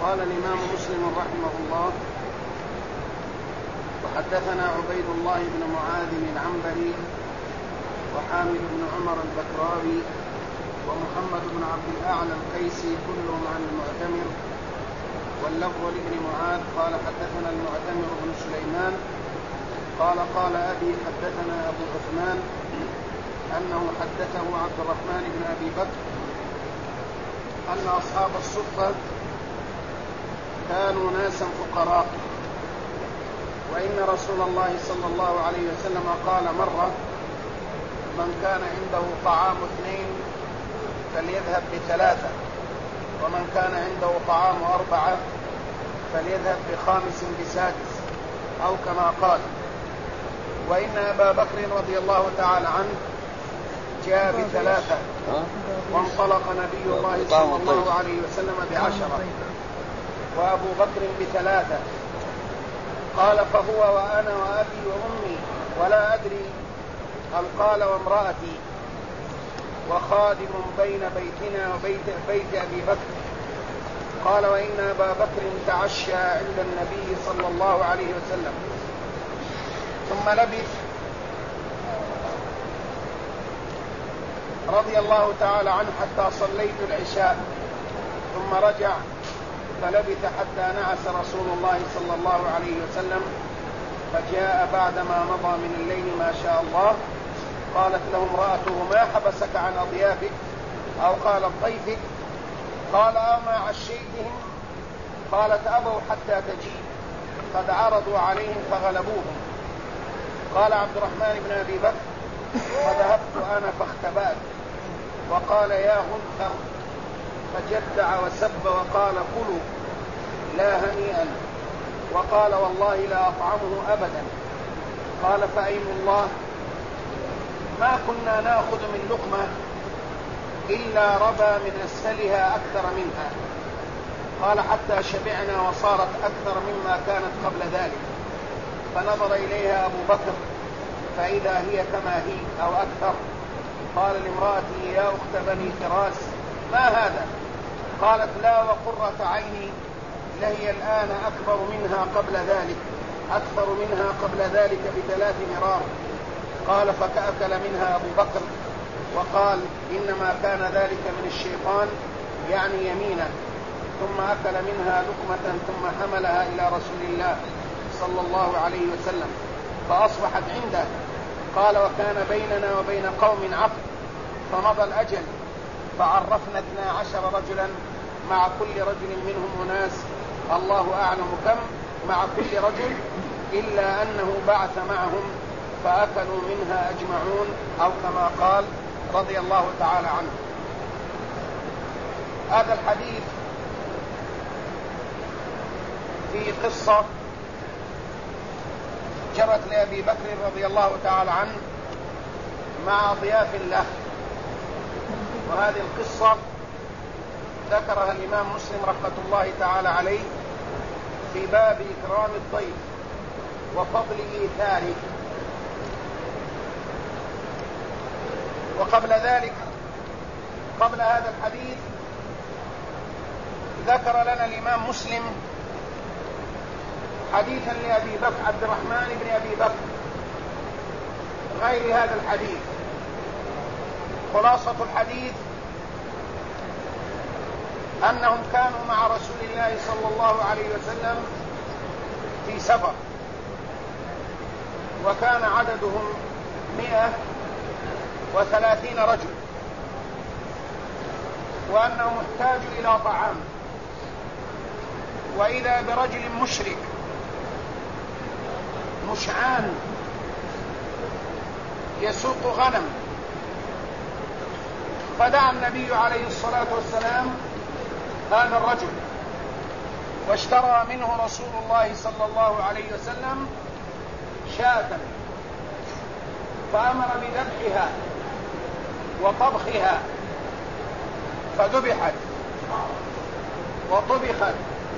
قال الإمام مسلم رحمه الله: وحدثنا عبيد الله بن معاذ العنبري وحامد بن عمر البكراوي ومحمد بن عبد الأعلى القيسي كلهم عن المعتمر، واللفظ لابن معاذ قال: حدثنا المعتمر بن سليمان قال: قال أبي حدثنا أبو عثمان أنه حدثه عبد الرحمن بن أبي بكر أن أصحاب الصفة كانوا ناسا فقراء، وإن رسول الله صلى الله عليه وسلم قال مرة: من كان عنده طعام 2 فليذهب ب3، ومن كان عنده طعام 4 فليذهب ب5 ب6، أو كما قال. وإن أبا بكر رضي الله تعالى عنه جاء ب3 وانطلق نبي الله صلى الله عليه وسلم ب10، وأبو بكر ب3. قال: فهو وأنا وأبي وأمي ولا أدري، هل قال وامرأتي، وخادم بين بيتنا وبيت أبي بكر. قال: وإن أبا بكر تعشى عند النبي صلى الله عليه وسلم، ثم لبث رضي الله تعالى عنه حتى صليت العشاء، ثم رجع فلبث حتى نعس رسول الله صلى الله عليه وسلم، فجاء بعدما مضى من الليل ما شاء الله. قالت له امرأته: ما حبسك عن أضيافك؟ أو قالت ضيفك؟ قال: ما عشيتهم؟ قالت: أبوا حتى تجيء، قد عرضوا عليهم فغلبوهم. قال عبد الرحمن بن أبي بكر: فذهبت أنا فاختبأت، وقال: يا غنثر، فجدع وسب وقال: كلوا لا هنيئا، وقال: والله لا أطعمه أبدا. قال: فأيم الله ما كنا نأخذ من لقمة إلا ربى من أسفلها أكثر منها. قال: حتى شبعنا وصارت أكثر مما كانت قبل ذلك. فنظر إليها أبو بكر فإذا هي كما هي أو أكثر. قال لامرأته: يا أخت بني فراس، ما هذا؟ قالت: لا وقرة عيني، لهي الآن أكثر منها قبل ذلك ب3 مرار. قال: فكأكل منها أبو بكر وقال: إنما كان ذلك من الشيطان، يعني يمينا. ثم أكل منها لقمة ثم حملها إلى رسول الله صلى الله عليه وسلم فأصبحت عنده. قال: وكان بيننا وبين قوم عقد، فمضى الأجل، فعرفنا 12 رجلا، مع كل رجل منهم أناس الله أعلم كم مع كل رجل، إلا أنه بعث معهم فأكلوا منها أجمعون، أو كما قال رضي الله تعالى عنه. هذا الحديث في قصة جرت لأبي بكر رضي الله تعالى عنه مع ضياف له، وهذه القصة ذكرها الإمام مسلم رحمة الله تعالى عليه في باب إكرام الضيف وفضل إيثاره. وقبل ذلك، قبل هذا الحديث، ذكر لنا الإمام مسلم حديثا لأبي بكر عبد الرحمن بن أبي بكر غير هذا الحديث. خلاصة الحديث أنهم كانوا مع رسول الله صلى الله عليه وسلم في سفر، وكان عددهم 130 رجل، وأنه محتاج إلى طعام، وإذا برجل مشرك مشعان يسوق غنم، فدعا النبي عليه الصلاة والسلام هذا الرجل، واشترى منه رسول الله صلى الله عليه وسلم شاة، فأمر بذبحها وطبخها، فذبحت وطبخت،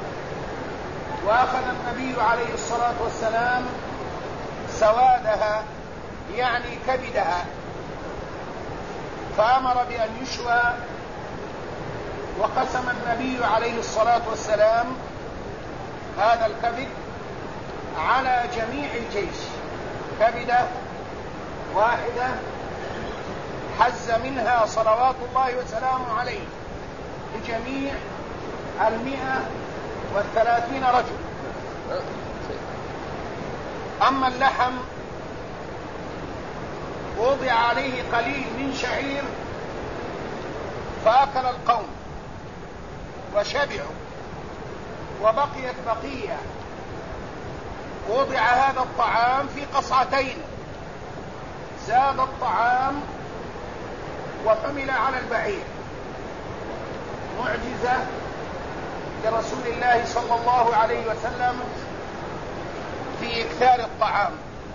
وأخذ النبي عليه الصلاة والسلام سوادها يعني كبدها، فأمر بأن يشوى وقسم النبي عليه الصلاة والسلام هذا الكبد على جميع الجيش، كبدة واحدة حز منها صلوات الله وسلامه عليه لجميع 130 رجل. أما اللحم وضع عليه قليل من شعير فأكل القوم وشبعوا، وبقيت بقية وضع هذا الطعام في قصعتين، زاد الطعام وحمل على البعير. معجزة لرسول الله صلى الله عليه وسلم في إكثار الطعام.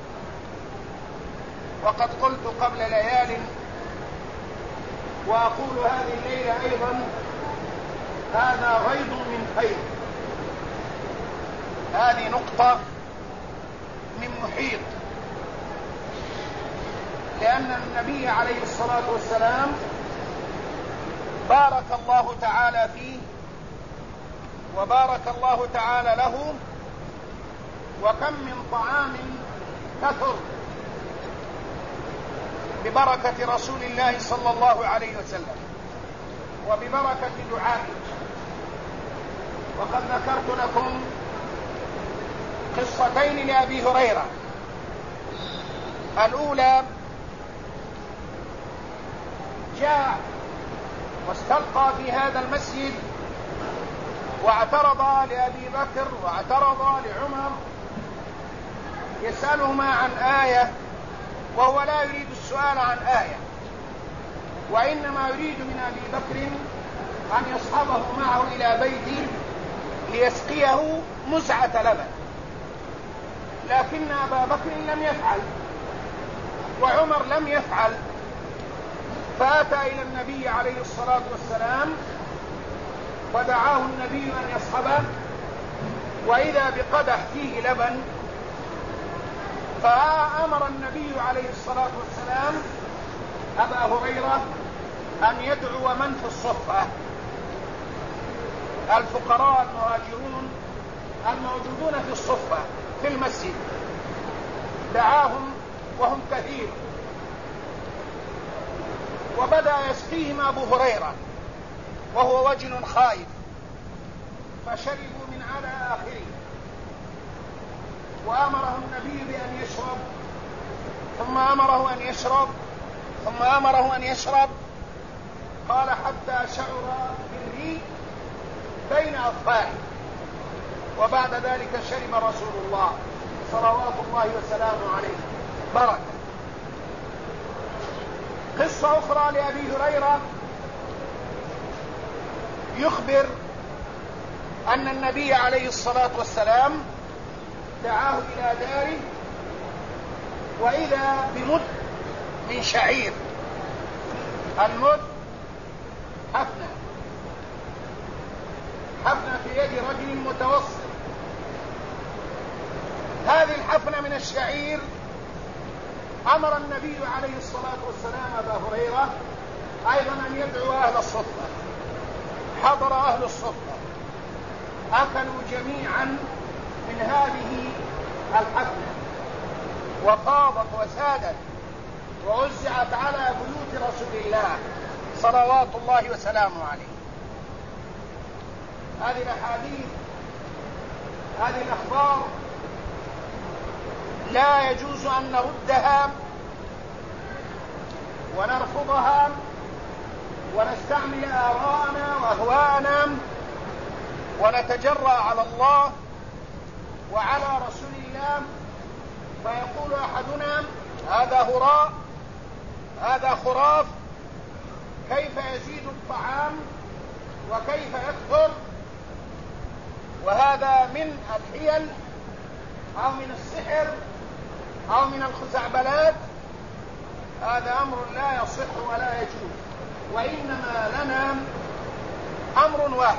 وقد قلت قبل ليال وأقول هذه الليلة أيضا: هذا غيض من خير، هذه نقطة من محيط، لأن النبي عليه الصلاة والسلام بارك الله تعالى فيه وبارك الله تعالى له، وكم من طعام كثر ببركة رسول الله صلى الله عليه وسلم وببركة دعائه. وقد ذكرت لكم قصتين لأبي هريرة. الأولى جاء واستلقى في هذا المسجد واعترض لأبي بكر واعترض لعمر يسألهما عن آية، وهو لا يريد السؤال عن آية، وإنما يريد من أبي بكر أن يصحبه معه إلى بيته ليسقيه مزعة لبن، لكن أبا بكر لم يفعل وعمر لم يفعل، فأتى إلى النبي عليه الصلاة والسلام ودعاه النبي أن يصحبه، وإذا بقدح فيه لبن، فأمر النبي عليه الصلاة والسلام أبا هريرة أن يدعو من في الصفة، الفقراء المهاجرون الموجودون في الصفة في المسجد، دعاهم وهم كثير، وبدأ يسقيهم أبو هريرة وهو وجل خائف، فشربوا من على آخره، وأمره النبي بأن يشرب، ثم أمره أن يشرب، ثم أمره أن يشرب، قال حتى شعر بالريق بين أظفاره، وبعد ذلك شرب رسول الله صلوات الله وسلامه عليه بركة. قصة أخرى لأبي هريرة يخبر أن النبي عليه الصلاة والسلام دعاه إلى داره، وإذا بمد من شعير، المد حفنة في يد رجل متوسط. هذه الحفنة من الشعير أمر النبي عليه الصلاة والسلام أبا هريرة أيضا أن يدعو أهل الصفة. حضر أهل الصفة، أكلوا جميعا من هذه الحفنة، وفاضت وسادت ووزعت على بيوت رسول الله صلوات الله وسلامه عليه. هذه الأحاديث، هذه الأخبار لا يجوز أن نردها ونرفضها ونستعمل آراءنا وأهواءنا ونتجرأ على الله وعلى رسول الله، فيقول أحدنا: هذا هراء، هذا خراف، كيف يزيد الطعام وكيف يكثر، وهذا من الحيل أو من السحر أو من الخزعبلات. هذا أمر لا يصح ولا يجوز، وإنما لنا أمر واحد،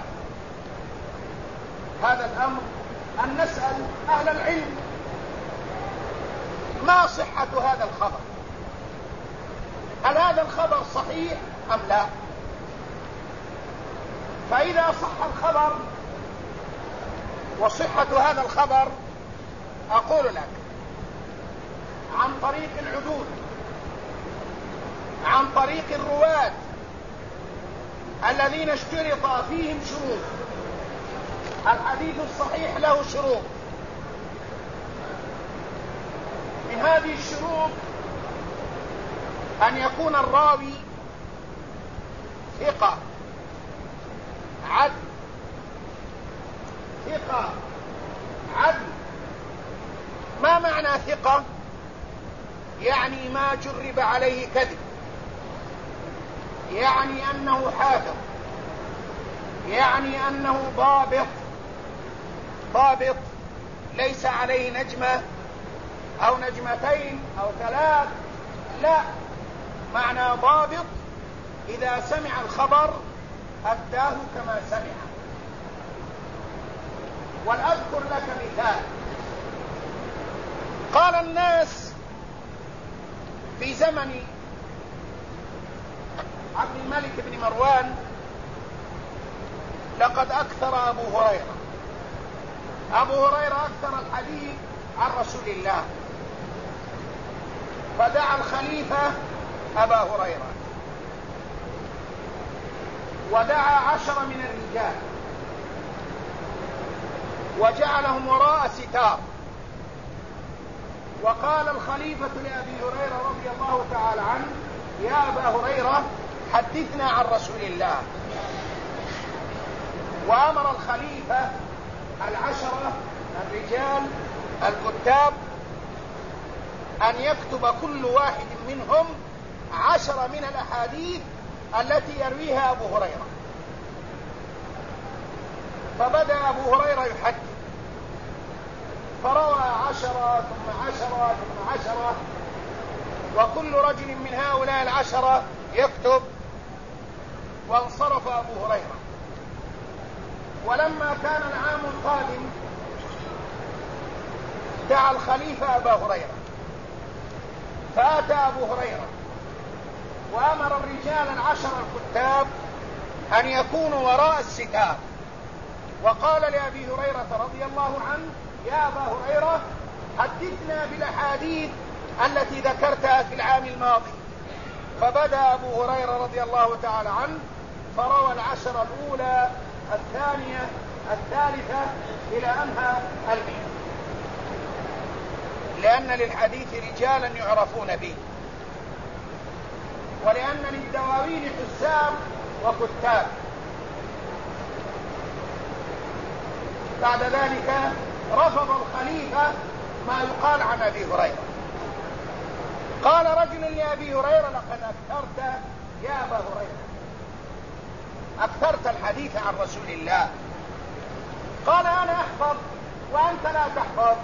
هذا الأمر أن نسأل أهل العلم ما صحة هذا الخبر، هل هذا الخبر صحيح أم لا؟ فإذا صح الخبر، وصحة هذا الخبر أقول لك عن طريق العدول، عن طريق الرواة الذين اشترط فيهم شروط. الحديث الصحيح له شروط، من هذه الشروط أن يكون الراوي ثقة عدل، ثقة عدل. ما معنى ثقة؟ يعني ما جرب عليه كذب، يعني أنه حافظ، يعني أنه ضابط ليس عليه نجمة أو نجمتين أو ثلاث، لا، معنى ضابط إذا سمع الخبر أداه كما سمع. ولأذكر لك مثال. قال الناس في زمن عبد الملك بن مروان: لقد أكثر أبو هريرة أكثر الحديث عن رسول الله. فدعا الخليفة أبا هريرة، ودعا 10 من الرجال، وجعلهم وراء ستار. وقال الخليفة لأبي هريرة رضي الله تعالى عنه: يا أبا هريرة حدثنا عن رسول الله. وأمر الخليفة 10 الرجال الكتاب أن يكتب كل واحد منهم 10 من الأحاديث التي يرويها أبو هريرة. فبدأ أبو هريرة يحدث، فروى 10 ثم 10 ثم 10، وكل رجل من هؤلاء 10 يكتب. وانصرف أبو هريرة. ولما كان العام القادم دعا الخليفة أبا هريرة، فأتى أبو هريرة وأمر الرجال 10 الكتاب أن يكونوا وراء الستار. وقال لأبي هريرة رضي الله عنه: يا أبا هريرة حدثنا بالأحاديث التي ذكرتها في العام الماضي. فبدأ أبو هريرة رضي الله تعالى عنه فروى 10 الأولى، الثانية، الثالثة، إلى أنها 100، لأن للحديث رجالا يعرفون به، ولأن للدواوين حسام وكتاب. بعد ذلك رفض الخليفة ما يقال عن أبي هريرة. قال رجل لأبي هريرة: لقد أكثرت يا أبا هريرة، أكثرت الحديث عن رسول الله. قال: أنا أحفظ وأنت لا تحفظ.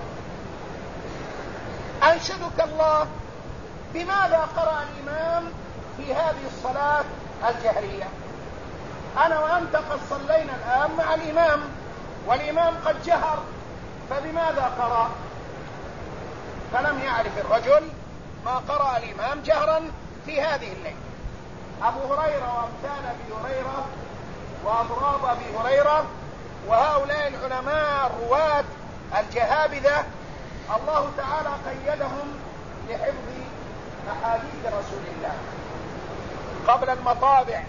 أنشدك الله، بماذا قرأ الإمام في هذه الصلاة الجهرية؟ أنا وأنت قد صلينا الآن مع الإمام، والإمام قد جهر، فبماذا قرأ؟ فلم يعرف الرجل ما قرأ الإمام جهرا في هذه الليلة. أبو هريرة وأمثال أبي هريرة وأضراب أبي هريرة وهؤلاء العلماء الرواة الجهابذة الله تعالى قيدهم لحفظ أحاديث رسول الله قبل المطابع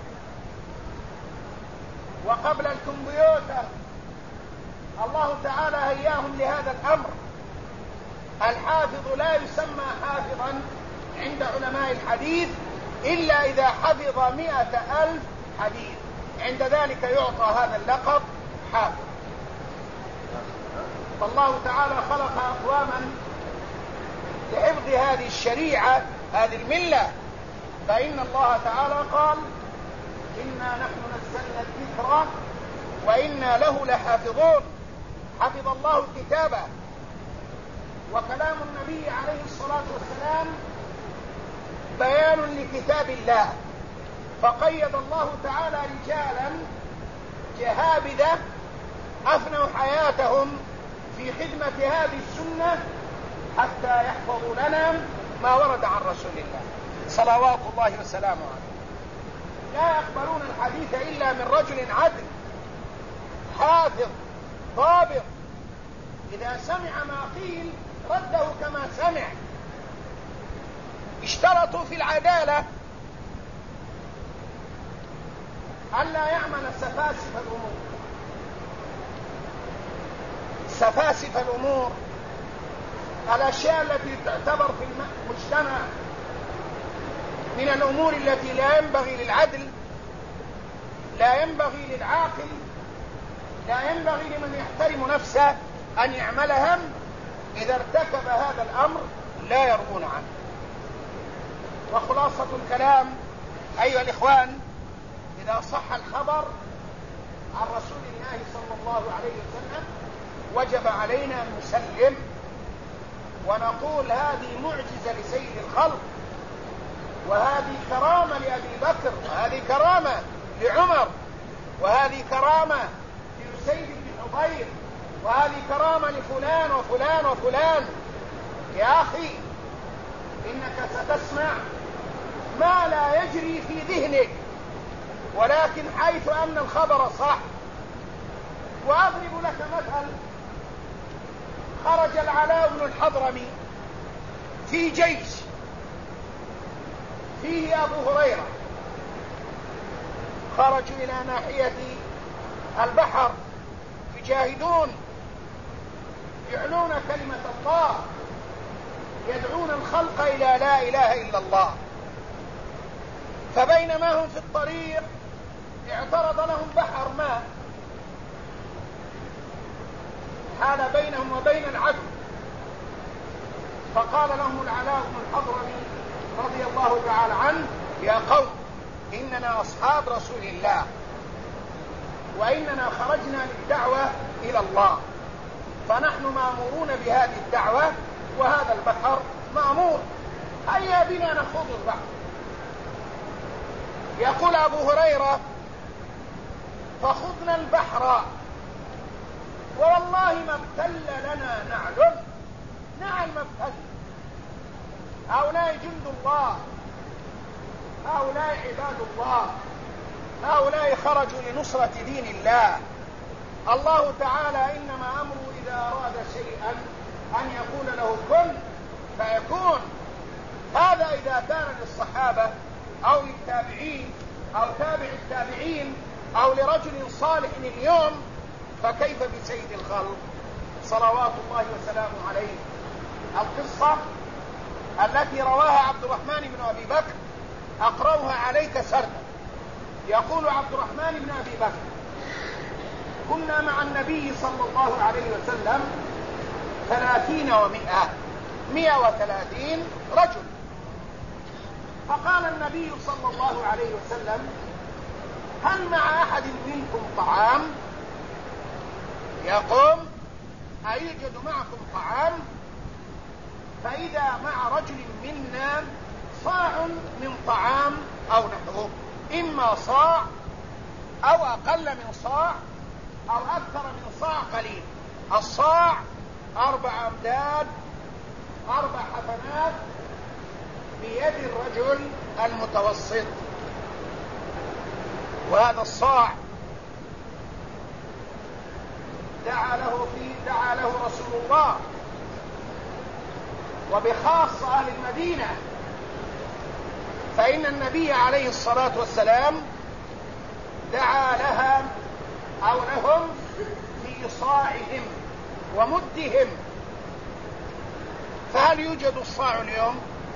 وقبل الكمبيوتر. الله تعالى هياهم لهذا الأمر. الحافظ لا يسمى حافظا عند علماء الحديث إلا إذا حفظ 100,000 حديث، عند ذلك يعطى هذا اللقب حافظ. فالله تعالى خلق أقواما لحفظ هذه الشريعة، هذه الملة. فإن الله تعالى قال: إنا نحن نزلنا الذكر وإنا له لحافظون. حفظ الله كتابه. وكلام النبي عليه الصلاة والسلام بيان لكتاب الله، فقيد الله تعالى رجالا جهابذة أفنوا حياتهم في خدمة هذه السنة حتى يحفظوا لنا ما ورد عن رسول الله صلوات الله وسلامه عليه. لا يقبلون الحديث إلا من رجل عدل حافظ ضابط، إذا سمع ما قيل رده كما سمع. اشترطوا في العدالة ألا يعمل سفاسف الأمور. سفاسف الأمور الأشياء التي تعتبر في المجتمع من الأمور التي لا ينبغي للعدل، لا ينبغي للعاقل، لا ينبغي لمن يحترم نفسه أن يعملها. إذا ارتكب هذا الأمر لا يرضون عنه. وخلاصة الكلام أيها الإخوان، إذا صح الخبر عن رسول الله صلى الله عليه وسلم وجب علينا أن نسلم ونقول هذه معجزة لسيد الخلق، وهذه كرامة لأبي بكر، وهذه كرامة لعمر، وهذه كرامة لأسيد بن حضير، وهذه كرامة لفلان وفلان وفلان. يا أخي إنك ستسمع ما لا يجري في ذهنك، ولكن حيث أن الخبر صح. وأضرب لك مثل: خرج العلاء بن الحضرمي في جيش فيه أبو هريرة، خرجوا إلى ناحية البحر يجاهدون، يعلون كلمة الله، يدعون الخلق إلى لا إله إلا الله. فبينما هم في الطريق اعترض لهم بحر ماء حال بينهم وبين العدو، فقال لهم العلاء بن الحضرمي رضي الله تعالى عنه: يا قوم، إننا أصحاب رسول الله، وإننا خرجنا للدعوة إلى الله، فنحن مأمورون بهذه الدعوة، وهذا البحر مأمور، هيا بنا نخوض البحر. يقول أبو هريرة: فخضنا البحر والله ما ابتل لنا نعل ما ابتل. هؤلاء جند الله، هؤلاء عباد الله، هؤلاء خرجوا لنصرة دين الله. الله تعالى إنما أمره إذا أراد شيئا أن يقول له كن فيكون. هذا إذا كان للصحابة أو للتابعين أو تابع التابعين أو لرجل صالح اليوم، فكيف بسيد الخلق صلوات الله وسلامه عليه؟ القصة التي رواها عبد الرحمن بن أبي بكر أقرأها عليك سردا. يقول عبد الرحمن بن أبي بكر: كنا مع النبي صلى الله عليه وسلم 30 و100، 130 رجل. فقال النبي صلى الله عليه وسلم: هل مع أحد منكم طعام؟ يقوم: أيوجد معكم طعام؟ فإذا مع رجل منا صاع من طعام أو نحوه، إما صاع أو أقل من صاع أو أكثر من صاع قليل. الصاع 4 أمداد، 4 حفنات بيد الرجل المتوسط. وهذا الصاع دعا له رسول الله، وبخاصة أهل المدينة، فإن النبي عليه الصلاة والسلام دعا لها أو لهم في صاعهم ومدهم. فهل يوجد الصاع اليوم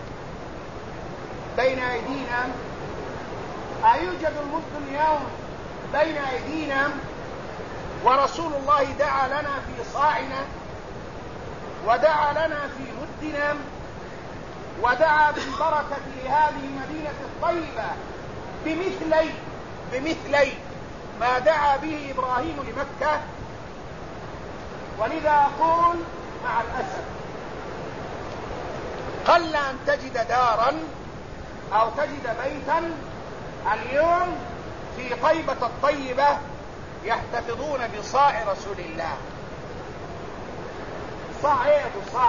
بين أيدينا؟ أيوجد المد اليوم بين أيدينا؟ ورسول الله دعا لنا في صاعنا، ودعا لنا في مدنا، ودعا بالبركة لهذه المدينة الطيبة بمثلي ما دعا به إبراهيم لمكة. ولذا أقول مع الأسف قل أن تجد دارا أو تجد بيتا اليوم في طيبة الطيبة يحتفظون بصاع رسول الله. صاع ايه ابو صاع؟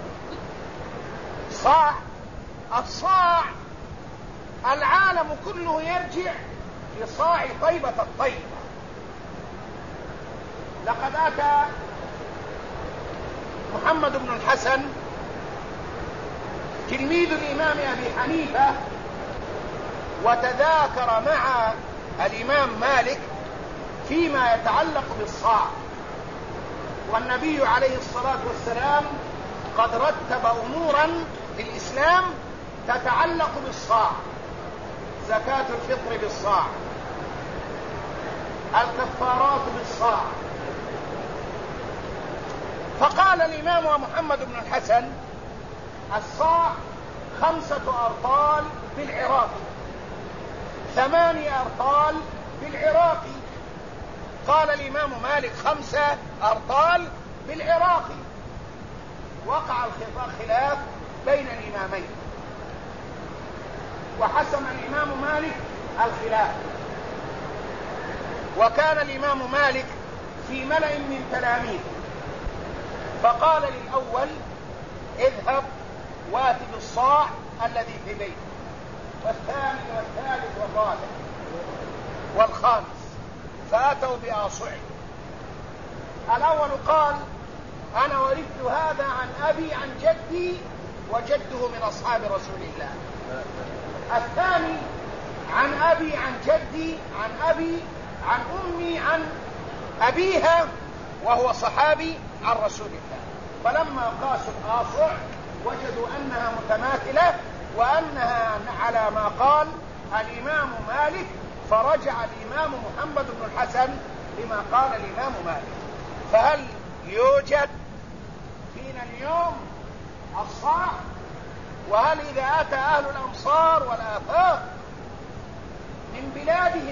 صاع، الصاع العالم كله يرجع لصاع طيبة الطيبة. لقد أتى محمد بن الحسن تلميذ الإمام أبي حنيفة وتذاكر مع الإمام مالك فيما يتعلق بالصاع، والنبي عليه الصلاة والسلام قد رتب أمورا في الإسلام تتعلق بالصاع: زكاة الفطر بالصاع، الكفارات بالصاع. فقال الإمام محمد بن الحسن: الصاع 5 أرطال بالعراق، 8 أرطال بالعراق. قال الإمام مالك: 5 أرطال بالعراق. وقع الخلاف بين الإمامين، وحسم الإمام مالك الخلاف. وكان الإمام مالك في ملأ من تلاميذه، فقال للأول: اذهب وات بالصاع الذي في بيتك، والثاني والثالث والرابع والخامس، فأتوا بآصعه. الأول قال: أنا ورثت هذا عن أبي عن جدي، وجده من أصحاب رسول الله. الثاني عن أبي عن جدي عن أبي عن أمي عن أبيها، وهو صحابي عن رسول الله. فلما قاسوا الآصع وجدوا أنها متماثلة وأنها على ما قال الإمام مالك، فرجع الإمام محمد بن الحسن لما قال الإمام مالك. فهل يوجد فينا اليوم الصاع؟ وهل إذا أتى أهل الأمصار والآفاق من بلادهم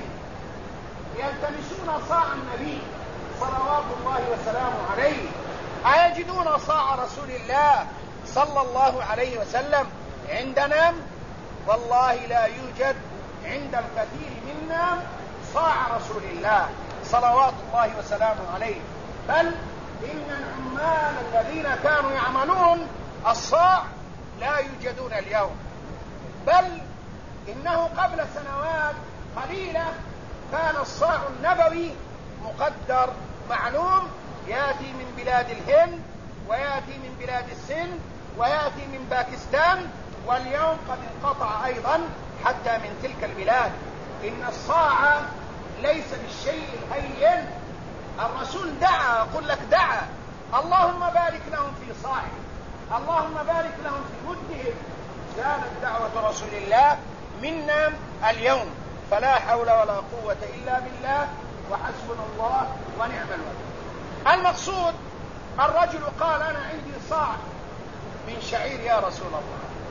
يلتمسون صاع النبي صلوات الله وسلامه عليه، أيجدون صاع رسول الله صلى الله عليه وسلم عندنا؟ والله لا يوجد عند الكثير منا صاع رسول الله صلوات الله وسلامه عليه. بل إن العمال الذين كانوا يعملون الصاع لا يوجدون اليوم، بل إنه قبل سنوات قليلة كان الصاع النبوي مقدر معلوم، يأتي من بلاد الهند ويأتي من بلاد السند ويأتي من باكستان، واليوم قد انقطع أيضا حتى من تلك البلاد. إن الصاع ليس بالشيء الهين. الرسول دعا، أقول لك دعا: اللهم بارك لهم في صاعهم، اللهم بارك لهم في مدهم. كانت دعوة رسول الله منا اليوم، فلا حول ولا قوة إلا بالله، وحسبنا الله ونعم الوكيل. المقصود الرجل قال: أنا عندي صاع من شعير يا رسول الله.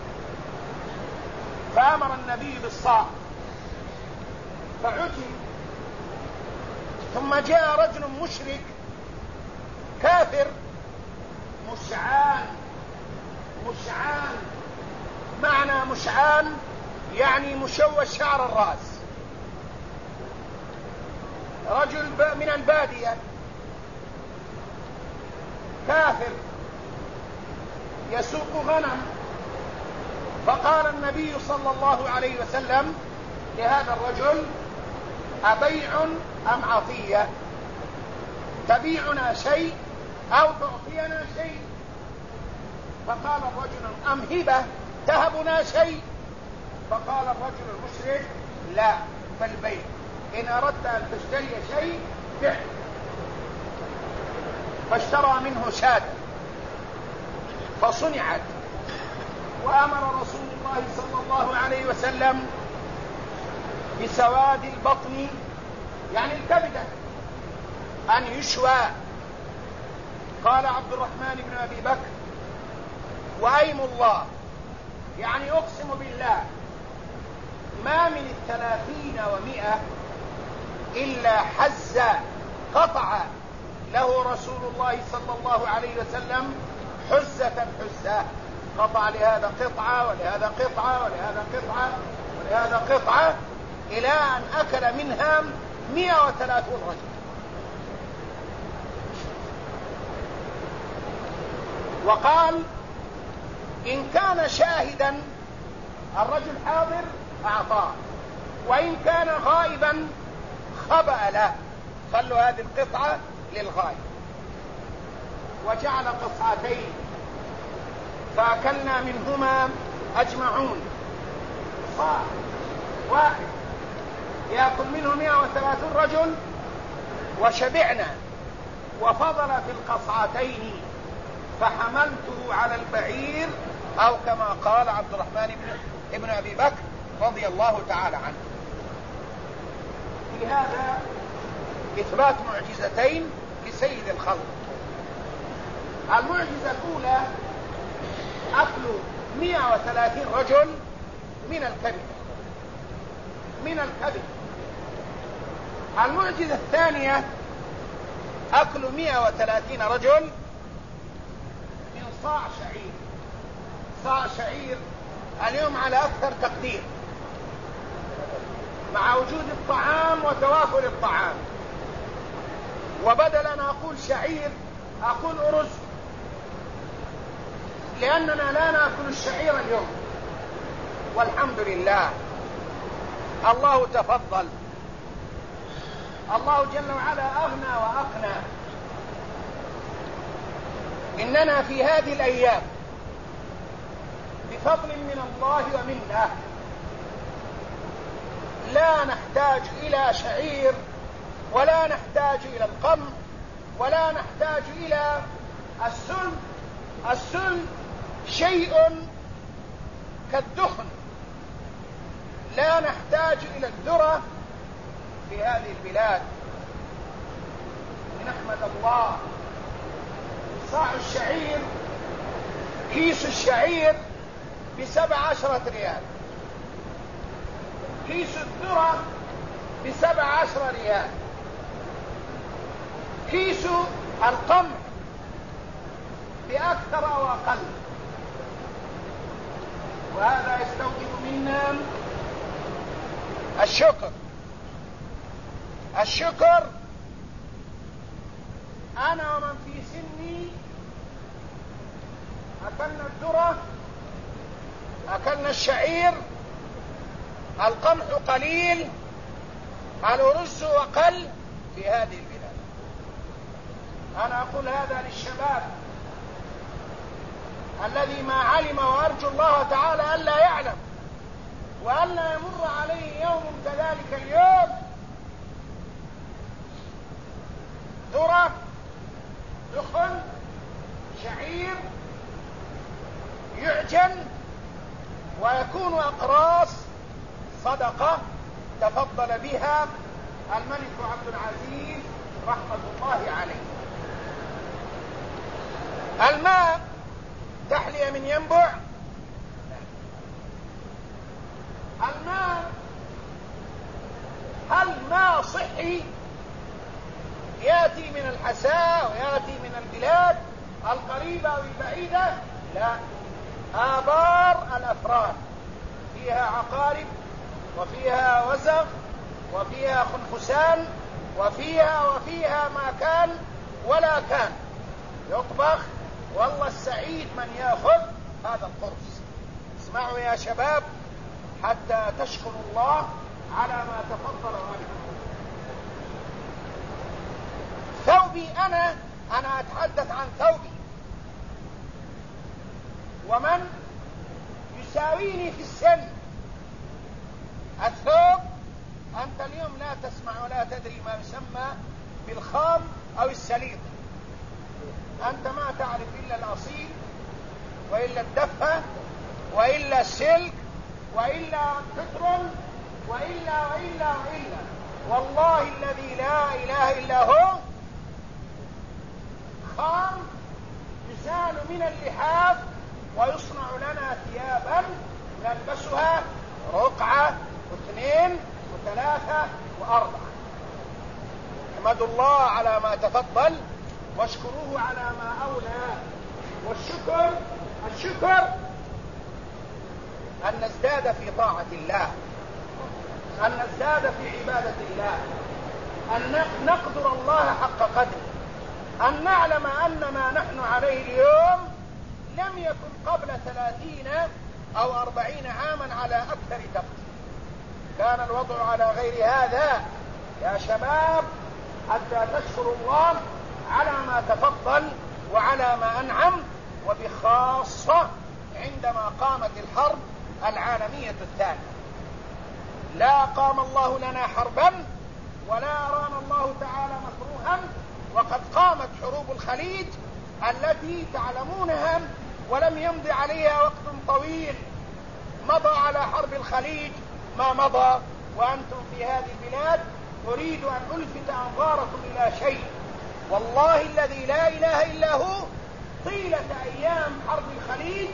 فأمر النبي بالصاع فعجل. ثم جاء رجل مشرك كافر مشعان. معنى مشعان يعني مشوش شعر الرأس، رجل من البادية كافر يسوق غنم. فقال النبي صلى الله عليه وسلم لهذا الرجل: أبيع أم عطية؟ تبيعنا شيء أو تعطينا شيء؟ فقال الرجل: أم هبة تهبنا شيء؟ فقال الرجل المشرك: لا، فالبيع، إن أردت أن تشتري شيء بع. فاشترى منه شاة فصنعت، وأمر رسول الله صلى الله عليه وسلم بسواد البطن يعني الكبدة أن يشوى. قال عبد الرحمن بن أبي بكر: وأيم الله، يعني أقسم بالله، ما من 30 و100 إلا حز قطع له رسول الله صلى الله عليه وسلم حزة، قطع لهذا قطعة ولهذا قطعة ولهذا قطعة ولهذا قطعة، إلى أن أكل منها 130 رجل. وقال: إن كان شاهدا الرجل حاضر أعطاه، وإن كان غائبا خبأ له. خلوا هذه القطعة للغاية، وجعل قصعتين فأكلنا منهما أجمعون، صاع واحد يأكل منه 130 رجل وشبعنا، وفضل في القصعتين فحملته على البعير، أو كما قال عبد الرحمن ابن أبي بكر رضي الله تعالى عنه. في هذا إثبات معجزتين لسيد الخلق. المعجزة الأولى أكل 130 رجل من الكبد. المعجزة الثانية أكل 130 رجل من صاع شعير. صاع شعير اليوم على أكثر تقدير، مع وجود الطعام وتوافر الطعام، وبدل أن أقول شعير أقول أرز، لأننا لا نأكل الشعير اليوم، والحمد لله. الله تفضل، الله جل وعلا أغنى وأقنى. إننا في هذه الأيام بفضل من الله ومنه لا نحتاج إلى شعير، ولا نحتاج إلى القمح، ولا نحتاج إلى السلم. السلم شيء كالدخن، لا نحتاج إلى الذرة في هذه البلاد. نحمد الله. صاع الشعير، كيس الشعير ب17 ريال، كيس الذرة ب17 ريال، كيس القمح بأكثر أو أقل. وهذا يستوجب منا الشكر. أنا ومن في سني أكلنا الذرة، أكلنا الشعير، القمح قليل، الأرز أقل في هذه البلاد. أنا أقول هذا للشباب الذي ما علم، وأرجو الله تعالى ألا يعلم، وألا يمر عليه يوم كذلك اليوم. ذرة، دخن، شعير يعجن ويكون أقراص صدقة تفضل بها الملك عبد العزيز رحمة الله عليه. الماء تحلية من ينبع. الماء، هل ماء صحي يأتي من الحساء ويأتي من البلاد القريبة والبعيدة؟ لا، آبار الأفراد فيها عقارب، وفيها وزغ، وفيها خنفسان، وفيها ما كان ولا كان، يطبخ. والله السعيد من يأخذ هذا القرص. اسمعوا يا شباب حتى تشكروا الله على ما تفضل عليكم. ثوبي أنا أتحدث عن ثوبي، ومن يساويني في السن. الثوب، أنت اليوم لا تسمع ولا تدري ما يسمى بالخام أو السليط. أنت ما تعرف إلا الأصيل، وإلا الدفة، وإلا السلك، وإلا البترول، وإلا. والله الذي لا إله إلا هو خام يزال من اللحاف ويصنع لنا ثيابا نلبسها رقعة واثنين وثلاثة وأربعة. احمدوا الله على ما تفضل، واشكروه على ما أولى. والشكر أن نزداد في طاعة الله، أن نزداد في عبادة الله، أن نقدر الله حق قدره، أن نعلم أن ما نحن عليه اليوم لم يكن قبل 30 أو 40 عاما على أكثر تقدير. كان الوضع على غير هذا. يا شباب حتى تشكروا الله خاصة عندما قامت الحرب العالمية الثانية. لا قام الله لنا حربا ولا أرانا الله تعالى مكروها، وقد قامت حروب الخليج التي تعلمونها ولم يمض عليها وقت طويل. مضى على حرب الخليج ما مضى وأنتم في هذه البلاد. أريد أن ألفت أنظاركم إلى شيء، والله الذي لا إله إلا هو، طيلة أيام حرب الخليج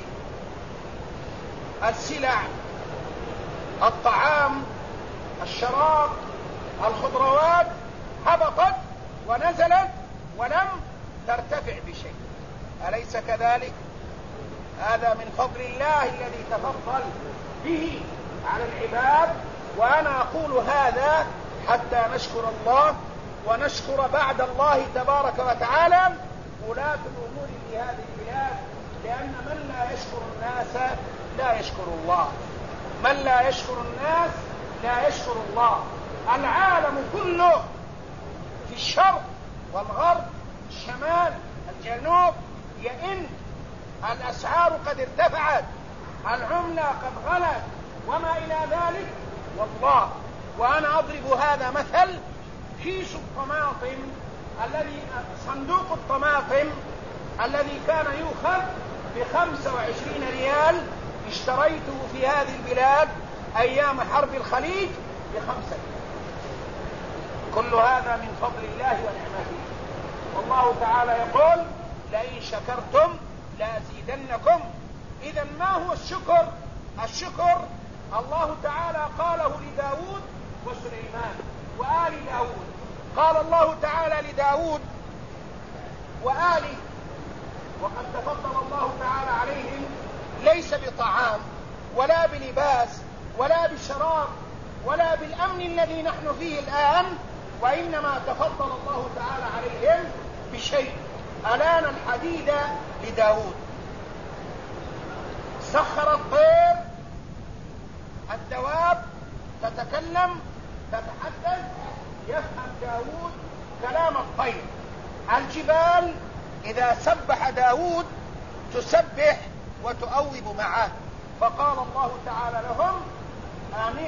السلع، الطعام، الشراب، الخضروات هبطت ونزلت ولم ترتفع بشيء. أليس كذلك؟ هذا من فضل الله الذي تفضل به على العباد. وأنا أقول هذا حتى نشكر الله ونشكر بعد الله تبارك وتعالى ولاة الأمور في هذه البلاد، لأن من لا يشكر الناس لا يشكر الله، من لا يشكر الناس لا يشكر الله. العالم كله في الشرق والغرب، الشمال، الجنوب، يئن الأسعار قد ارتفعت، العملة قد غلت وما إلى ذلك. والله وأنا أضرب هذا مثل، كيس الطماطم الذي صندوق الطماطم الذي كان يؤخذ ب25 ريال اشتريته في هذه البلاد أيام حرب الخليج ب5 ريال. كل هذا من فضل الله ونعمته. والله تعالى يقول لئن شكرتم لأزيدنكم. إذا ما هو الشكر؟ الشكر الله تعالى قاله لداود وسليمان وآل داود. قال الله تعالى لداود وآله، وقد تفضل الله تعالى عليهم ليس بطعام ولا بلباس ولا بشراب ولا بالأمن الذي نحن فيه الآن، وإنما تفضل الله تعالى عليهم بشيء: ألان الحديد لداود، سخر الطير، الدواب تتكلم تتحدث، يفهم داود كلام الطير. الجبال إذا سبح داود تسبح وتؤوب معه. فقال الله تعالى لهم أن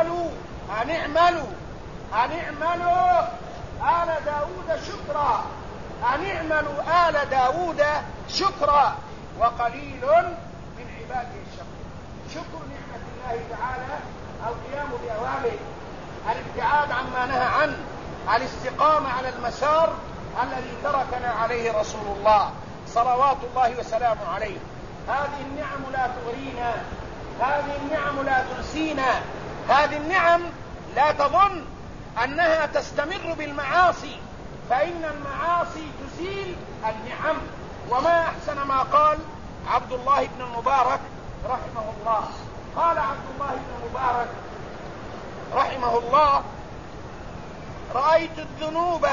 اعملوا آل داود شكرا، أن اعملوا آل داود شكرا وقليل من عباده الشكور. شكر نعمة الله تعالى القيام بأوامره، الابتعاد عما نهى عنه، الاستقامة على المسار الذي تركنا عليه رسول الله صلوات الله وسلامه عليه. هذه النعم لا تغرينا، هذه النعم لا تنسينا، هذه النعم لا تظن أنها تستمر بالمعاصي، فإن المعاصي تزيل النعم. وما أحسن ما قال عبد الله بن المبارك رحمه الله. قال عبد الله بن المبارك رحمه الله: رأيت الذنوب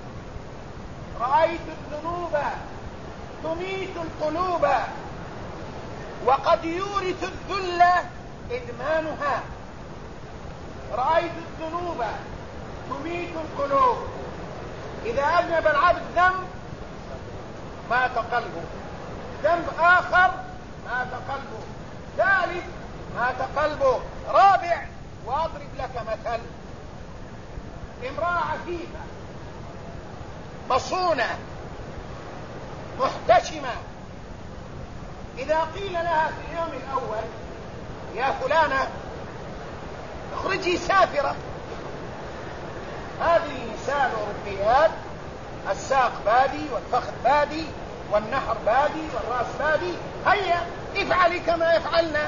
تميت القلوب، وقد يورث الذل إدمانها. رأيت الذنوب تميت القلوب، إذا أذنب العبد ذنب مات قلبه، ذنب آخر مات قلبه، ثالث مات قلبه، رابع. وأضرب لك مثل: امرأة عفيفة مصونة محتشمة، إذا قيل لها في اليوم الأول يا فلانة اخرجي سافرة، هذه نساء أوروبيات، الساق بادي والفخذ بادي والنحر بادي والرأس بادي، هيا افعلي كما يفعلنا.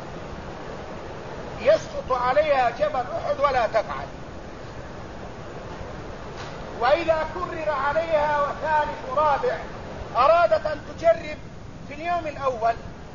يسقط عليها جبل أحد ولا تفعل. وإذا كرر عليها وثالث ورابع أرادت أن تجرب في اليوم الأول،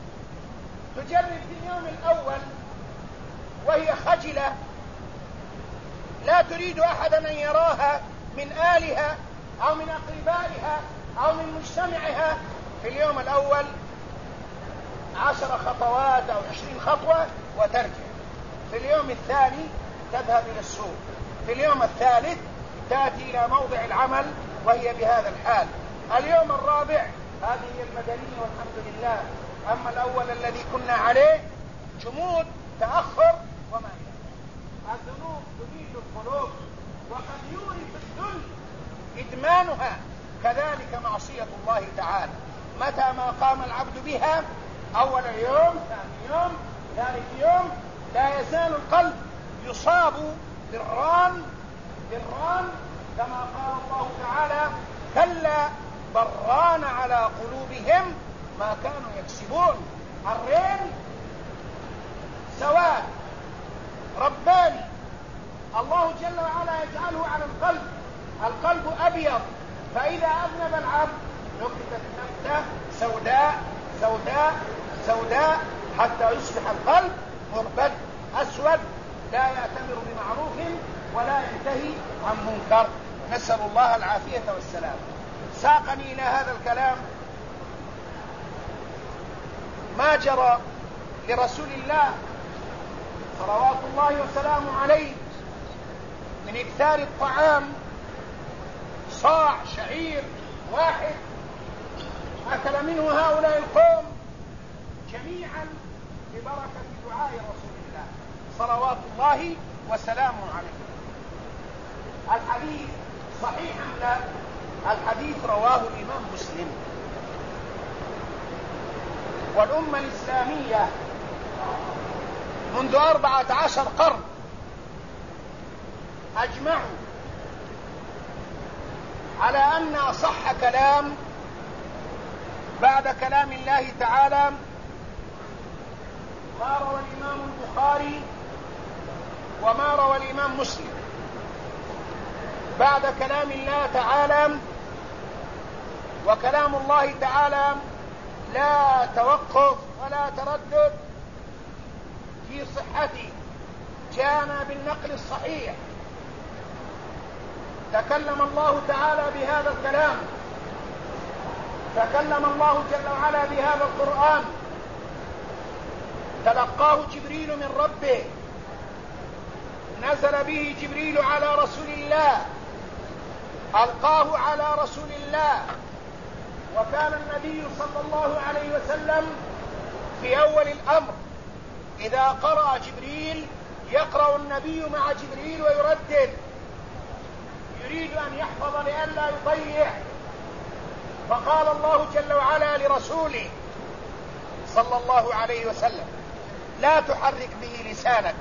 وهي خجلة لا تريد أحدا أن يراها من آلها أو من أقربائها أو من مجتمعها. في اليوم الأول 10 خطوات أو 20 خطوة وترجع. في اليوم الثاني تذهب إلى السوق. في اليوم الثالث تأتي إلى موضع العمل وهي بهذا الحال. اليوم الرابع هذه هي المدنية والحمد لله. أما الأول الذي كنا عليه جمود تأخر وما إلى الذنوب تميل القلوب وقد يورث الذل إدمانها، كذلك معصية الله تعالى متى ما قام العبد بها أول يوم ثاني يوم ثالث يوم لا يزال القلب يصاب بالران كما قال الله تعالى كلا بران على قلوبهم ما كانوا يكسبون. الرين سواد رباني الله جل وعلا يجعله على القلب أبيض، فإذا أذنب العبد نكتت نكتة سوداء حتى يصبح القلب مربد أسود لا يأتمر بمعروف ولا ينتهي عن منكر، نسأل الله العافية والسلام. ساقني إلى هذا الكلام ما جرى لرسول الله صلوات الله وسلامه عليه من إكثار الطعام، صاع شعير واحد أكل منه هؤلاء القوم جميعا ببركة دعاء رسول الله صلوات الله وسلامه عليه. الحديث صحيح أم لا؟ الحديث رواه الإمام مسلم. والأمة الإسلامية منذ 14 قرن أجمعوا على أن أصح كلام بعد كلام الله تعالى ما روى الإمام البخاري وما روى الإمام مسلم. بعد كلام الله تعالى وكلام الله تعالى لا توقف ولا تردد في صحته، جاءنا بالنقل الصحيح. تكلم الله تعالى بهذا الكلام، تكلم الله جل وعلا بهذا القرآن، تلقاه جبريل من ربه، نزل به جبريل على رسول الله، ألقاه على رسول الله. وكان النبي صلى الله عليه وسلم في أول الأمر إذا قرأ جبريل يقرأ النبي مع جبريل ويردد، يريد أن يحفظ لئلا يضيع. فقال الله جل وعلا لرسوله صلى الله عليه وسلم لا تحرك به لسانك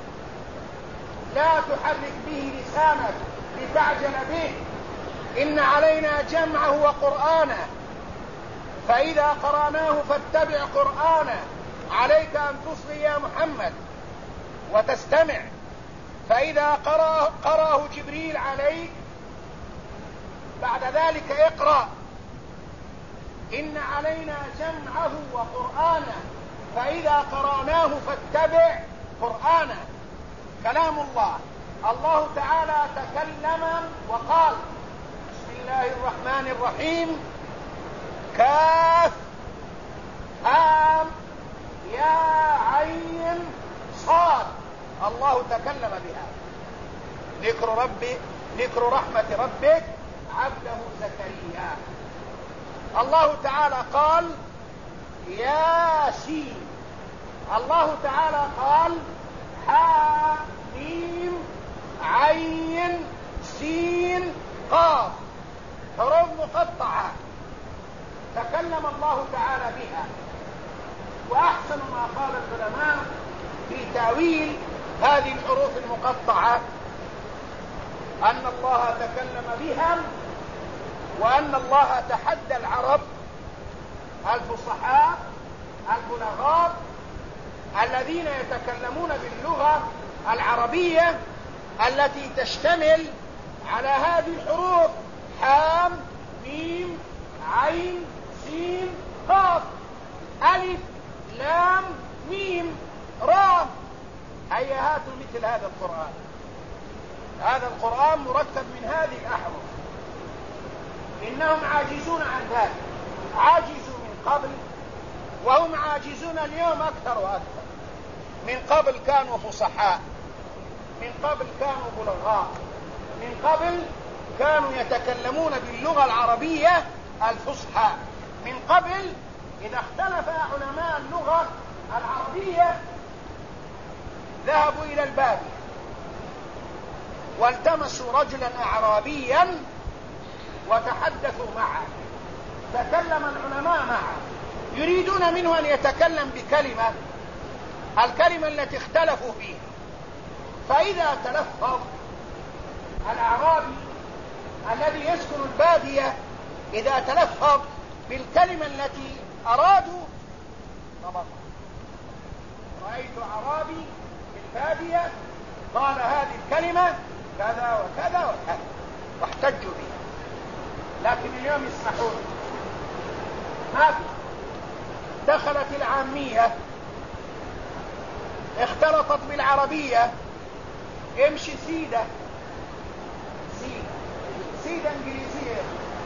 لتعجل به، إن علينا جمعه وقرآنه، فإذا قرأناه فاتبع قرآنه، عليك أن تصغي يا محمد وتستمع. فإذا قرأه جبريل عليك بعد ذلك اقرأ، إن علينا جمعه وقرآنه، فإذا قرأناه فاتبع قرآنه. كلام الله. الله تعالى تكلم وقال بسم الله الرحمن الرحيم كاف هام يا عين صاد. الله تكلم بها. ذكر رحمة ربك عبده زكريا. الله تعالى قال ياسين. الله تعالى قال حاميم عين سين قاف، حروف مقطعة تكلم الله تعالى بها. وأحسن ما قال العلماء في تأويل هذه الحروف المقطعة أن الله تكلم بها، وأن الله تحدى العرب الفصحاء البلغاء الذين يتكلمون باللغة العربية التي تشتمل على هذه الحروف حام ميم عين سين قاف ألف لام ميم را. هيهات مثل هذا القرآن. هذا القرآن مركب من هذه الأحرف. إنهم عاجزون عن ذلك، عاجزوا من قبل وهم عاجزون اليوم أكثر وأكثر. من قبل كانوا فصحاء، من قبل كانوا بلغاء، من قبل كانوا يتكلمون باللغة العربية الفصحى، من قبل إذا اختلف علماء اللغة العربية ذهبوا إلى البادية والتمسوا رجلا أعرابيا وتحدثوا معه، تكلم العلماء معه يريدون منه أن يتكلم بكلمة، الكلمة التي اختلفوا فيها، فإذا تلفظ الأعرابي الذي يسكن البادية إذا تلفظ بالكلمة التي أرادوا طبعا. رأيت أعرابي في البادية قال هذه الكلمة كذا وكذا وكذا واحتجوا بها، لكن اليوم يسمحون ما في. دخلت العامية اختلطت بالعربية، امشي سيدة انجليزية،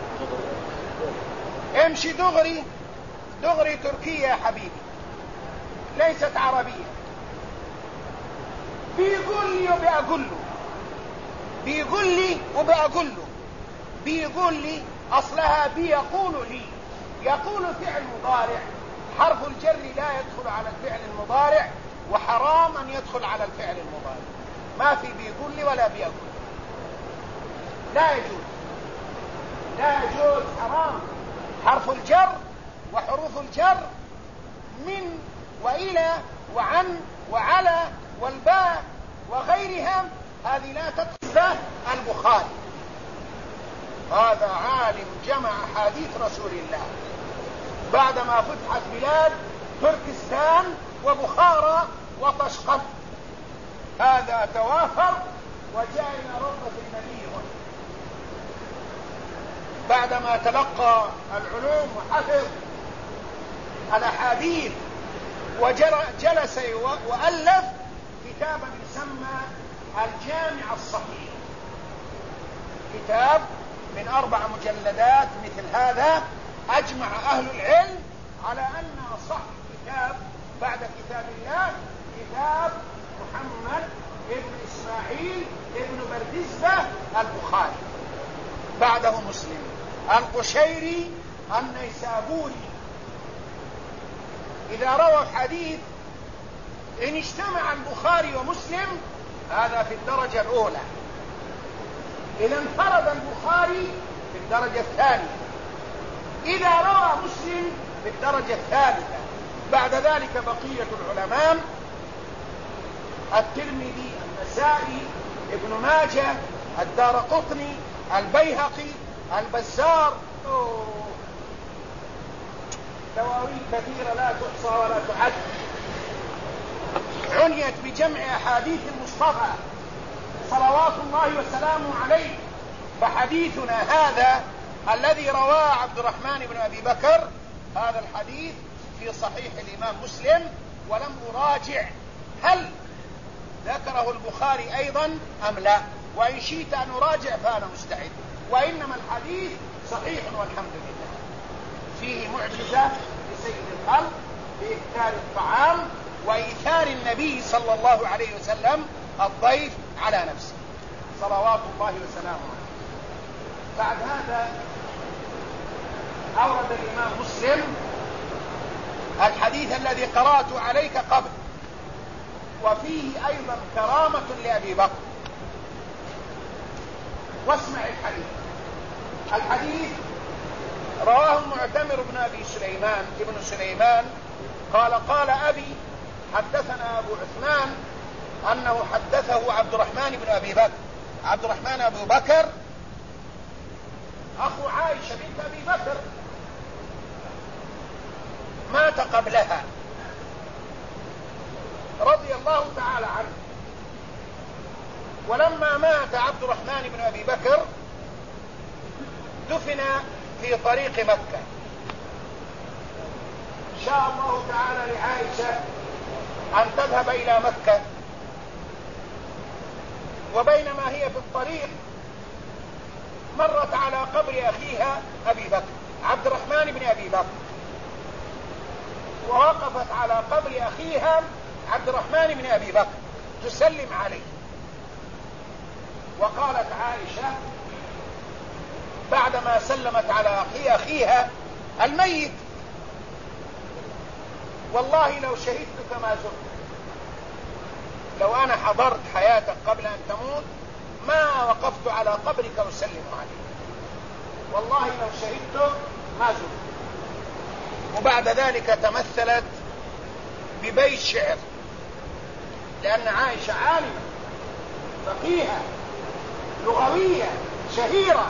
امشي دغري تركية يا حبيبي ليست عربية. بيقول لي وبأقول له بيقول لي أصلها بيقول لي، يقول فعل مضارع، حرف الجر لا يدخل على الفعل المضارع، وحرام أن يدخل على الفعل المضارع، ما في بيقول لي ولا بيقول، لا يجوز حرام. حرف الجر وحروف الجر من وإلى وعن وعلى والباء وغيرها هذه لا تدخل. البخاري هذا عالم جمع حديث رسول الله بعدما فتحت بلاد تركستان وبخارى وطشقة، هذا توافر وجاء إلى روضة النبي بعدما تلقى العلوم وحفظ الأحاديث وجلس وألف كتابا يسمى الجامع الصحيح، كتاب من 4 مجلدات مثل هذا. أجمع أهل العلم على أن أصح كتاب بعد كتاب الله كتاب محمد ابن إسماعيل ابن بردزبة البخاري، بعده مسلم القشيري النيسابوري. إذا روى الحديث إن اجتمع البخاري ومسلم هذا في الدرجة الأولى، إذا انفرد البخاري في الدرجة الثانية، إذا روى مسلم في الدرجة الثالثة. بعد ذلك بقية العلماء الترمذي النسائي ابن ماجه الدارقطني البيهقي البزار، دواوين كثيرة لا تحصى ولا تعد عنيت بجمع أحاديث المصطفى صلوات الله وسلامه عليه. فحديثنا هذا الذي رواه عبد الرحمن بن أبي بكر هذا الحديث في صحيح الإمام مسلم، ولم أراجع هل ذكره البخاري أيضا أم لا، وإن شئت أن أراجع فأنا مستعد، وإنما الحديث صحيح والحمد لله. فيه معجزة لسيد الخلق بإكثار الطعام وإيثار النبي صلى الله عليه وسلم الضيف على نفسه صلوات الله وسلامه عليه. بعد هذا أورد الإمام مسلم الحديث الذي قرأته عليك قبل، وفيه أيضا كرامة لأبي بكر. واسمع الحديث رواه المعتمر بن أبي سليمان قال قال أبي حدثنا أبو عثمان أنه حدثه عبد الرحمن بن أبي بكر. عبد الرحمن أبو بكر أخو عائشة بنت أبي بكر مات قبلها رضي الله تعالى عنه، ولما مات عبد الرحمن بن أبي بكر دفن في طريق مكة. شاء الله تعالى لعائشة أن تذهب إلى مكة، وبينما هي في الطريق مرت على قبر أخيها أبي بكر عبد الرحمن بن أبي بكر، ووقفت على قبر أخيها عبد الرحمن بن أبي بكر تسلم عليه. وقالت عائشة بعدما سلمت على أخيها الميت والله لو شهدتك ما زرت، لو أنا حضرت حياتك قبل أن تموت ما وقفت على قبرك وسلم عليك، والله لو شهدتك ما زرت. وبعد ذلك تمثلت ببيت شعر، لأن عائشة عالمة فقيهة لغوية شهيرة،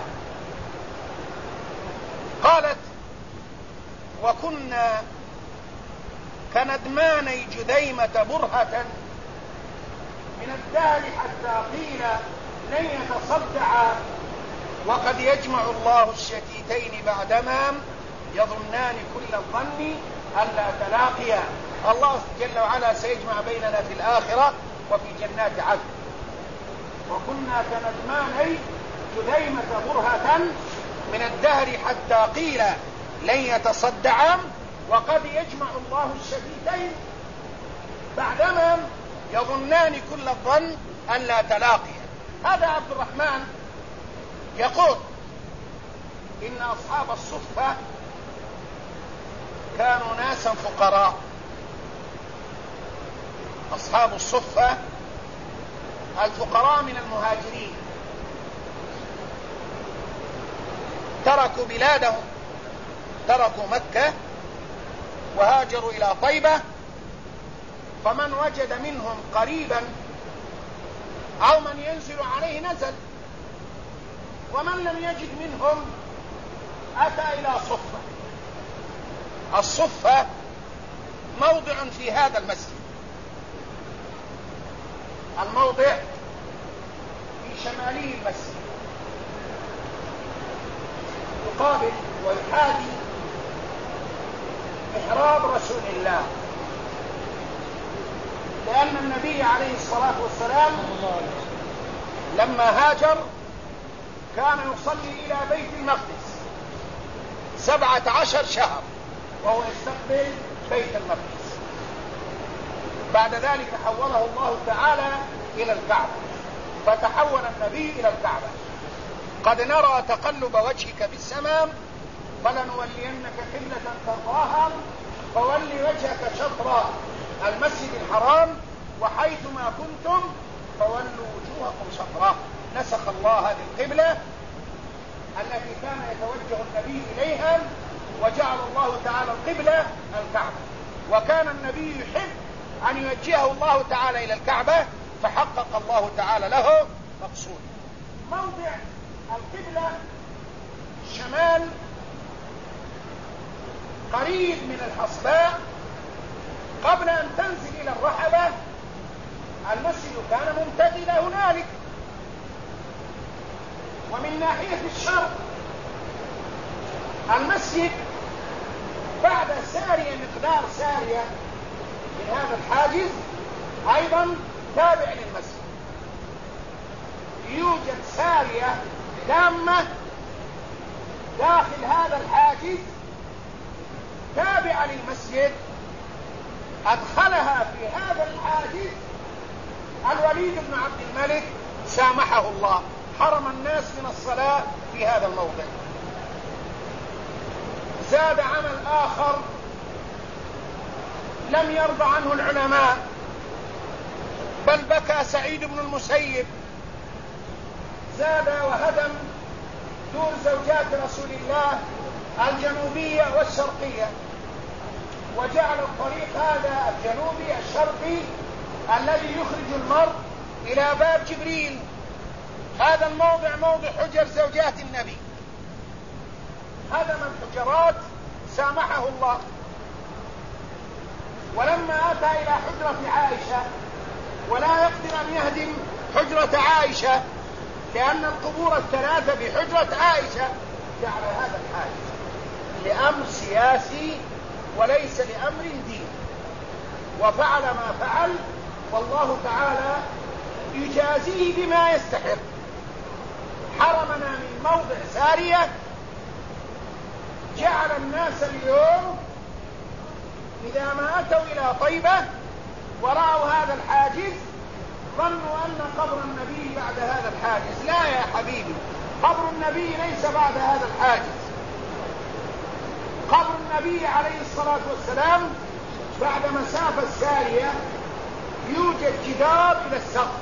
قالت: وكنا كندماني جذيمة برهة من الدهر حتى قيل لن يتصدعا، وقد يجمع الله الشتيتين بعدما يظنان كل الظن ألا تلاقيا. الله جل وعلا سيجمع بيننا في الآخرة وفي جنات عدن. وكنا كندماني جذيمة برهة من الدهر حتى قيل لن يتصدعا، وقد يجمع الله الشتيتين بعدما يظنان كل الظن أن لا تلاقيا. هذا عبد الرحمن يقول إن أصحاب الصفة كانوا ناسا فقراء. أصحاب الصفة الفقراء من المهاجرين تركوا بلادهم، تركوا مكة وهاجروا إلى طيبة، فمن وجد منهم قريبا أو من ينزل عليه نزل، ومن لم يجد منهم أتى إلى صفة. الصفة موضع في هذا المسجد، الموضع في شمالي المسجد، يقابل ويحاذي محراب رسول الله، لأن النبي عليه الصلاة والسلام لما هاجر كان يصلي إلى بيت المقدس 17 شهر وهو يستقبل بيت المقدس. بعد ذلك حوله الله تعالى إلى الكعبة، فتحول النبي إلى الكعبة. قد نرى تقلب وجهك في السماء فلنولينك قبلة ترضاها فول وجهك شطر المسجد الحرام وحيثما كنتم فولوا وجوهكم شطره. نسخ الله هذه القبلة التي كان يتوجه النبي إليها وجعل الله تعالى القبلة الكعبة، وكان النبي يحب أن يوجهه الله تعالى إلى الكعبة فحقق الله تعالى له مقصود. موضع القبلة شمال قريب من الحصباء، قبل أن تنزل إلى الرحبة المسجد كان ممتدلا هنالك. ومن ناحية الشرق المسجد بعد سارية مقدار سارية من هذا الحاجز أيضا تابع للمسجد، يوجد سارية تامة داخل هذا الحاجز تابعة للمسجد، أدخلها في هذا الحاجز الوليد بن عبد الملك سامحه الله، حرم الناس من الصلاة في هذا الموضع. زاد عمل آخر لم يرضى عنه العلماء، بل بكى سعيد بن المسيب. زاد وهدم دور زوجات رسول الله الجنوبية والشرقية، وجعل الطريق هذا الجنوبي الشرقي الذي يخرج المرء إلى باب جبريل. هذا الموضع موضع حجر زوجات النبي، هدم الحجرات سامحه الله. ولما أتى إلى حجرة عائشة ولا يقدر أن يهدم حجرة عائشة لأن القبور الثلاثة بحجرة عائشة، جعل هذا الحاجز لأمر سياسي وليس لأمر ديني، وفعل ما فعل والله تعالى يجازيه بما يستحق. حرمنا من موضع سارية جعل الناس اليوم إذا ما أتوا إلى طيبة ورأوا هذا الحاجز ظنوا أن قبر النبي بعد هذا الحاجز. لا يا حبيبي، قبر النبي ليس بعد هذا الحاجز، قبر النبي عليه الصلاة والسلام بعد مسافة سارية يوجد جدار إلى السقف.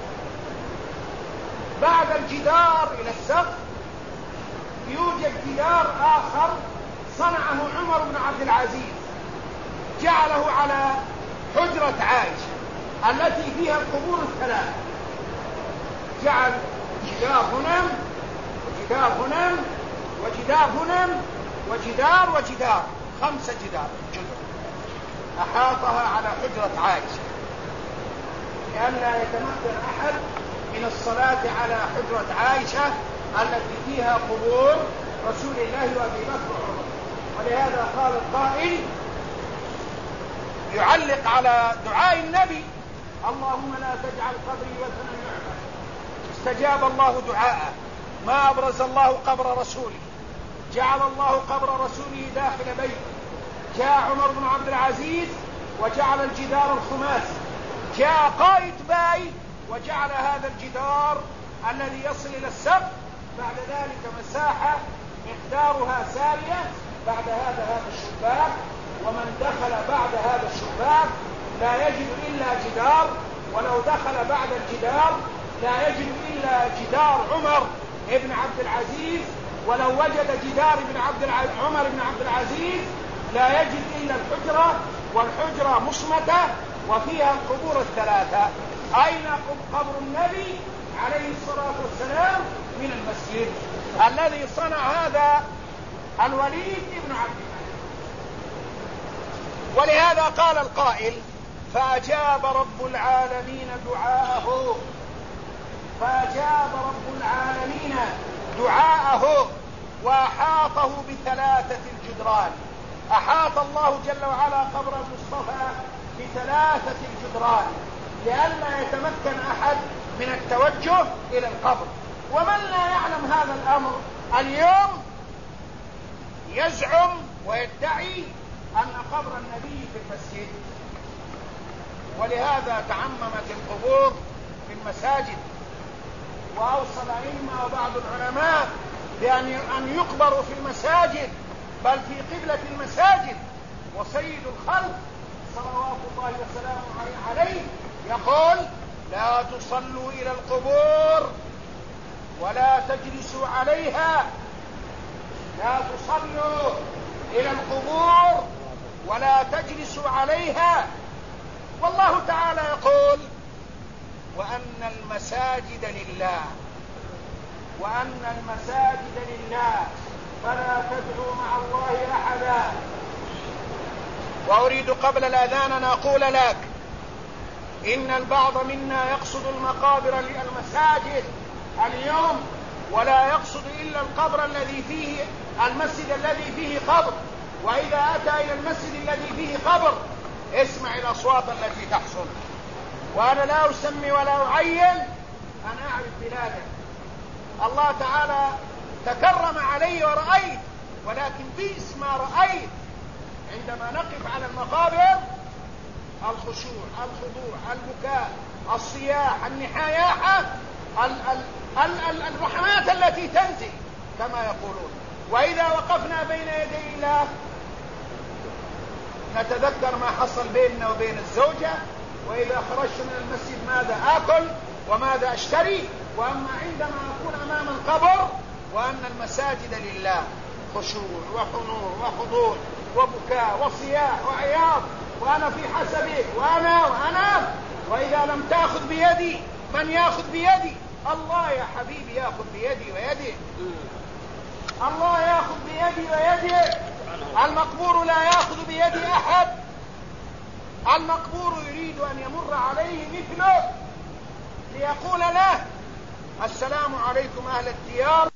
بعد الجدار إلى السقف يوجد جدار آخر صنعه عمر بن عبد العزيز، جعله على حجرة عائشة التي فيها القبور الثلاث. جعل جدار هنا وجدار هنا وجدار هنا وجدار 5 جدار أحاطها على حجرة عائشة لئلا يتمكن أحد من الصلاة على حجرة عائشة التي فيها قبور رسول الله وأبي بكر وعمر. ولهذا قال القائل يعلق على دعاء النبي: اللهم لا تجعل قبري وثنا يعبد. استجاب الله دعاءه، ما أبرز الله قبر رسوله، جعل الله قبر رسوله داخل بيته. جاء عمر بن عبد العزيز وجعل الجدار الخماسي، جاء قائد باي وجعل هذا الجدار الذي يصل إلى السقف، بعد ذلك مساحة مقدارها سارية، بعد هذا الشباك، ومن دخل بعد هذا الشباك لا يجد إلا جدار، ولو دخل بعد الجدار لا يجد إلا جدار عمر بن عبد العزيز، ولو وجد جدار عمر بن عبد العزيز لا يجد إلا الحجرة، والحجرة مصمتة وفيها القبور الثلاثة. أين قبر النبي عليه الصلاة والسلام؟ من المسجد الذي صنع هذا الوليد بن عبد الملك. ولهذا قال القائل: فأجاب رب العالمين دعاءه، فأجاب رب العالمين دعاءه وأحاطه ب3 الجدران. أحاط الله جل وعلا قبر المصطفى ب3 الجدران لئلا يتمكن أحد من التوجه إلى القبر. ومن لا يعلم هذا الأمر اليوم يزعم ويدعي أن قبر النبي في المسجد. ولهذا تعممت القبور في المساجد، وأوصى الأئمة وبعض العلماء بأن يقبروا في المساجد، بل في قبلة المساجد. وسيد الخلق صلوات الله وسلامه عليه يقول: لا تصلوا إلى القبور ولا تجلسوا عليها، لا تصلوا إلى القبور ولا تجلسوا عليها. والله تعالى يقول: وأن المساجد لله، وأن المساجد لله فلا تدعوا مع الله أحدا. وأريد قبل الأذان أن أقول لك إن البعض منا يقصد المقابر للمساجد اليوم، ولا يقصد إلا القبر الذي فيه المسجد الذي فيه قبر. وإذا أتى إلى المسجد الذي فيه قبر اسمع الأصوات التي تحصل. وأنا لا أسمي ولا أعين، أنا أعرف بلادا الله تعالى تكرم علي ورأيت، ولكن بئس ما رأيت عندما نقف على المقابر: الخشوع، الخضوع، البكاء، الصياح، النحاياحة، الرحمات التي تنزل كما يقولون. وإذا وقفنا بين يدي الله نتذكر ما حصل بيننا وبين الزوجة، وإذا خرجت من المسجد ماذا آكل وماذا أشتري. وأما عندما أكون أمام القبر وأن المساجد لله، خشوع وحنور وخضوع وبكاء وصياح وعياط، وأنا في حسبك وأنا وإذا لم تأخذ بيدي من يأخذ بيدي؟ الله يا حبيبي يأخذ بيدي ويدي، الله يأخذ بيدي ويدي. المقبور لا يأخذ بيد أحد، المقبور يريد أن يمر عليه مثله ليقول له: السلام عليكم أهل الديار،